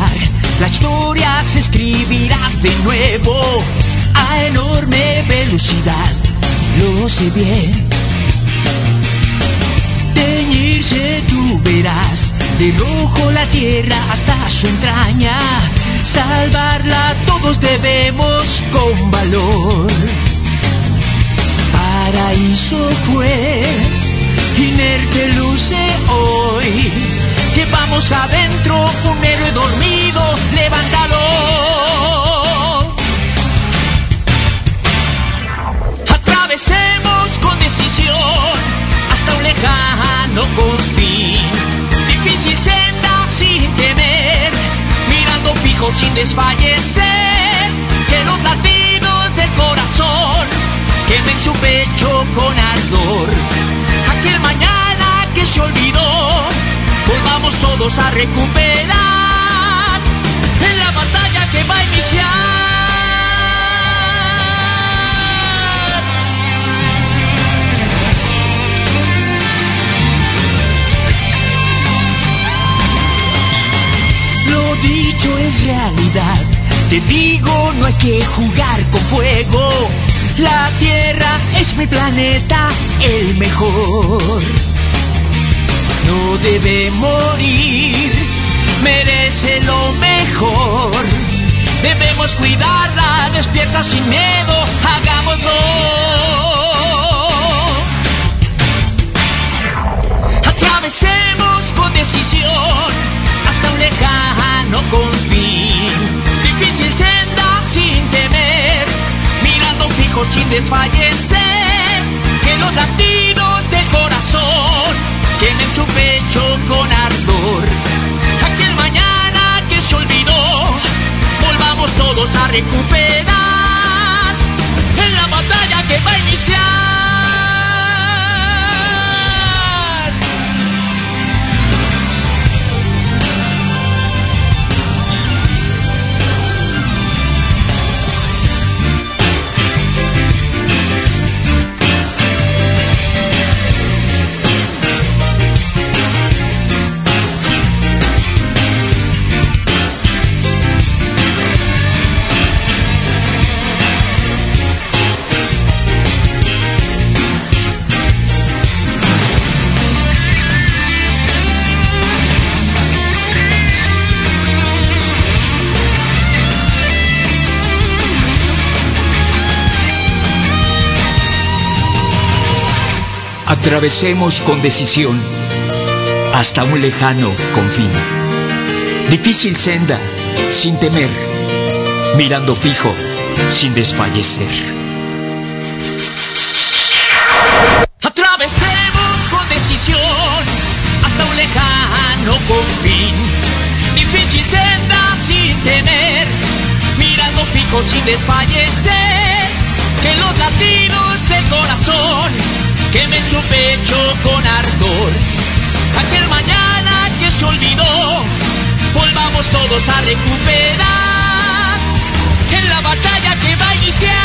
lugar, la historia se escribirá de nuevo a enorme velocidad, lo sé bien. Teñirse tú verás de rojo la tierra hasta su entraña, salvarla todos debemos con valor. Paraíso fue, inerte luce hoy, llevamos adentro un héroe dormido, levántalo. Atravesemos con decisión hasta un lejano confín, difícil senda sin temer, mirando fijo sin desfallecer, que los latidos del corazón quemen su pecho con ardor. Aquel mañana que se olvidó, volvamos todos a recuperar en la batalla que va a iniciar. Lo dicho es realidad, te digo, no hay que jugar con fuego. La Tierra es mi planeta, el mejor. No debe morir, merece lo mejor. Debemos cuidarla, despierta sin miedo, hagámoslo. Atravesemos con decisión hasta un lejano confín, difícil senda sin temer, mirando fijo sin desfallecer, que los latidos del corazón quemen su pecho con ardor. Aquel mañana que se olvidó, volvamos todos a recuperar en la batalla que va a iniciar. Atravesemos con decisión hasta un lejano confín, difícil senda sin temer, mirando fijo sin desfallecer. Atravesemos con decisión hasta un lejano confín, difícil senda sin temer, mirando fijo sin desfallecer, que los latidos del corazón quemen su pecho con ardor. Aquel mañana que se olvidó, volvamos todos a recuperar en la batalla que va a iniciar.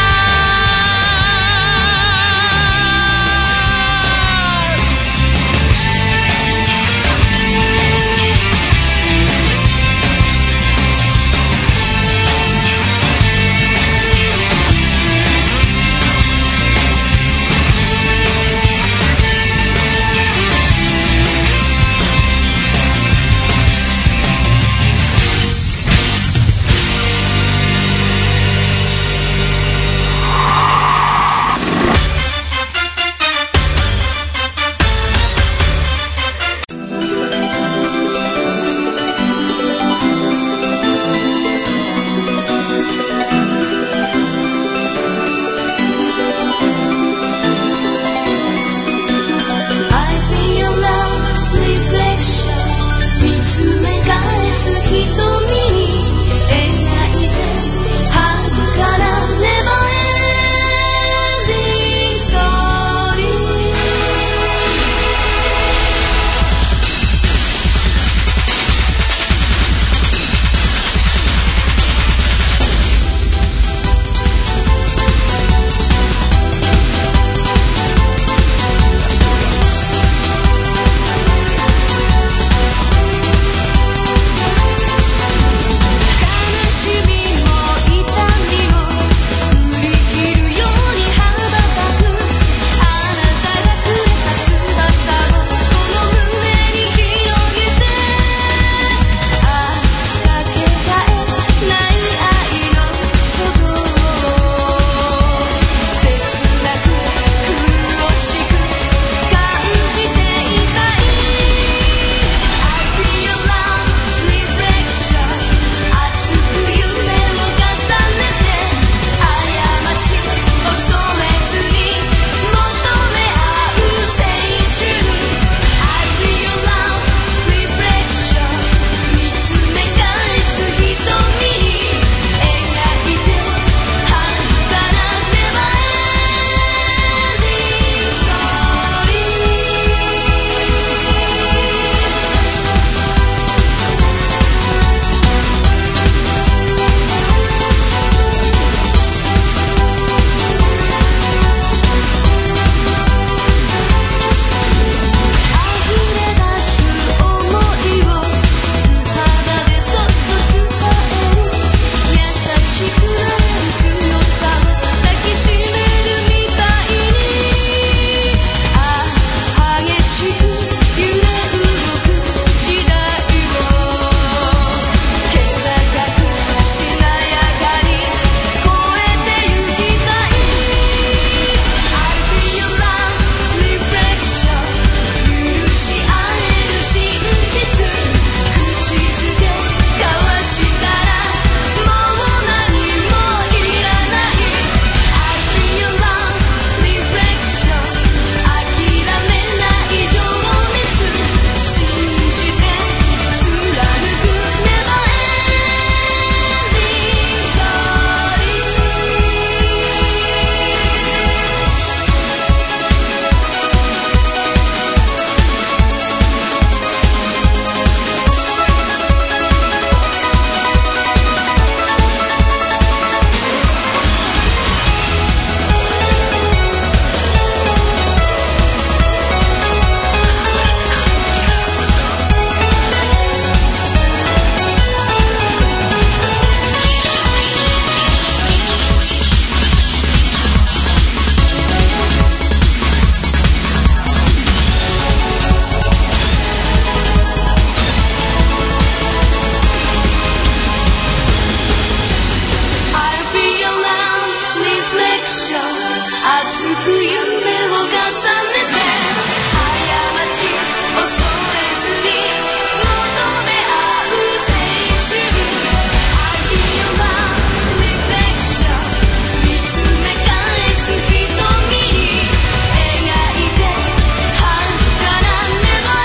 熱く夢を重ねて過ち恐れずに求め合う青春 I feel love reflection 見つめ返す瞳に描いて遥かな Never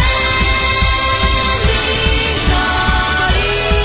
ending story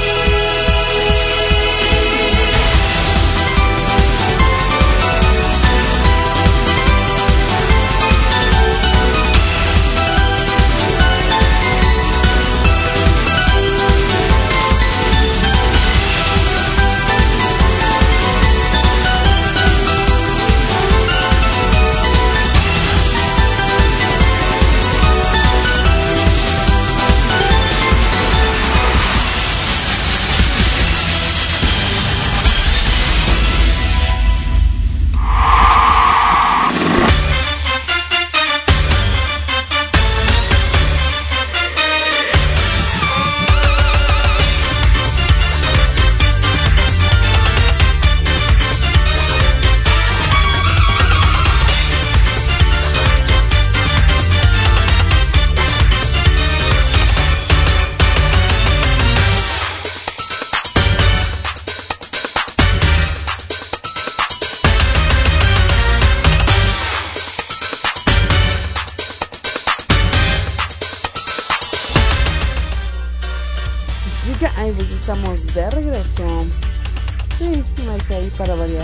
Ay, pues estamos de regreso. Sí, me caí para variar.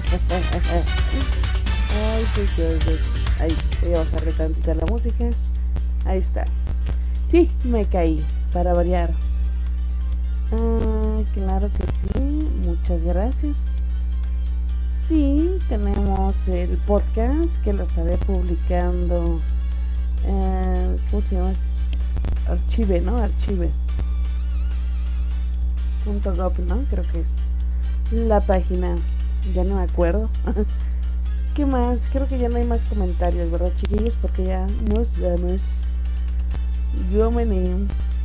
Ay, pues ahí voy a bajarle tantita la música. Ahí está. Sí, me caí para variar. Claro que sí, muchas gracias. Sí, tenemos el podcast que lo estaré publicando. ¿Cómo se llama? Archive, ¿no? Archive. .gov, ¿no? Creo que es la página, ya no me acuerdo. ¿Qué más? Creo que ya no hay más comentarios, ¿verdad, chiquillos? Porque ya nos vemos. Yo me neo.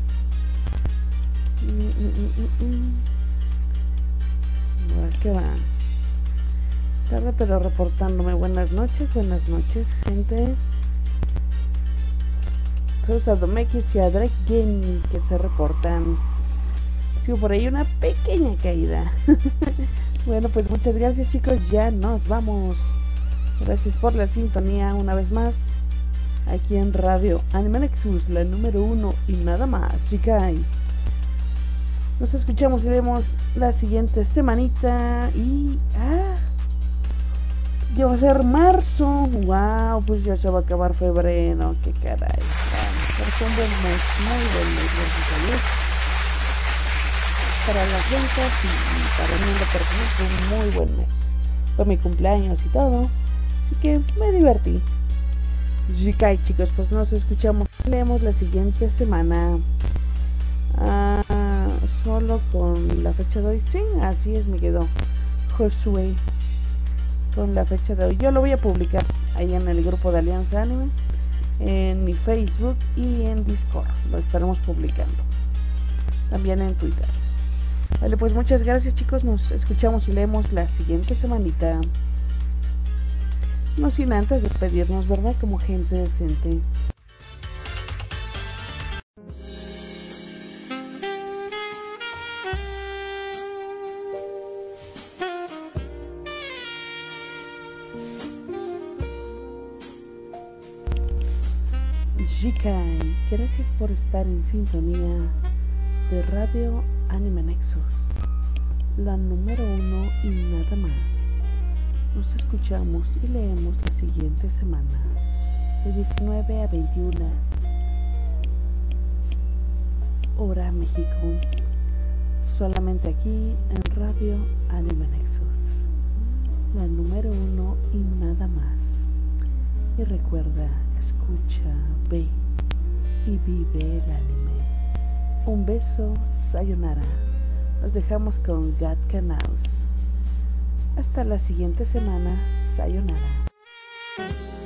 ¿Qué va? Tarde pero reportándome. Buenas noches, gente. Saludos a Domex y a Drake Gaming que se reportan. Por ahí una pequeña caída. Bueno, pues muchas gracias, chicos, ya nos vamos. Gracias por la sintonía una vez más aquí en Radio Anime Nexus, la número 1 y nada más, chicas. Nos escuchamos y vemos la siguiente semanita. Y ya va a ser marzo. Wow, pues ya se va a acabar febrero. Qué caray. Fue un buen mes, muy buen mes, gracias a Dios. Para las ventas y para mí en lo personal fue un muy buen mes. Fue mi cumpleaños y todo, así que me divertí. Jikai, chicos, pues nos escuchamos, leemos la siguiente semana. Solo con la fecha de hoy. Sí, así es, me quedó Josué con la fecha de hoy. Yo lo voy a publicar ahí en el grupo de Alianza Anime, en mi Facebook y en Discord. Lo estaremos publicando también en Twitter. Vale, pues muchas gracias, chicos, nos escuchamos y leemos la siguiente semanita. No sin antes despedirnos, ¿verdad? Como gente decente. Jikai, gracias por estar en sintonía de Radio Anime Nexus, la número 1 y nada más. Nos escuchamos y leemos la siguiente semana, de 19 a 21 hora México, solamente aquí en Radio Anime Nexus, la número 1 y nada más. Y recuerda, escucha, ve y vive el anime. Un beso, sayonara. Nos dejamos con God Canals. Hasta la siguiente semana, sayonara.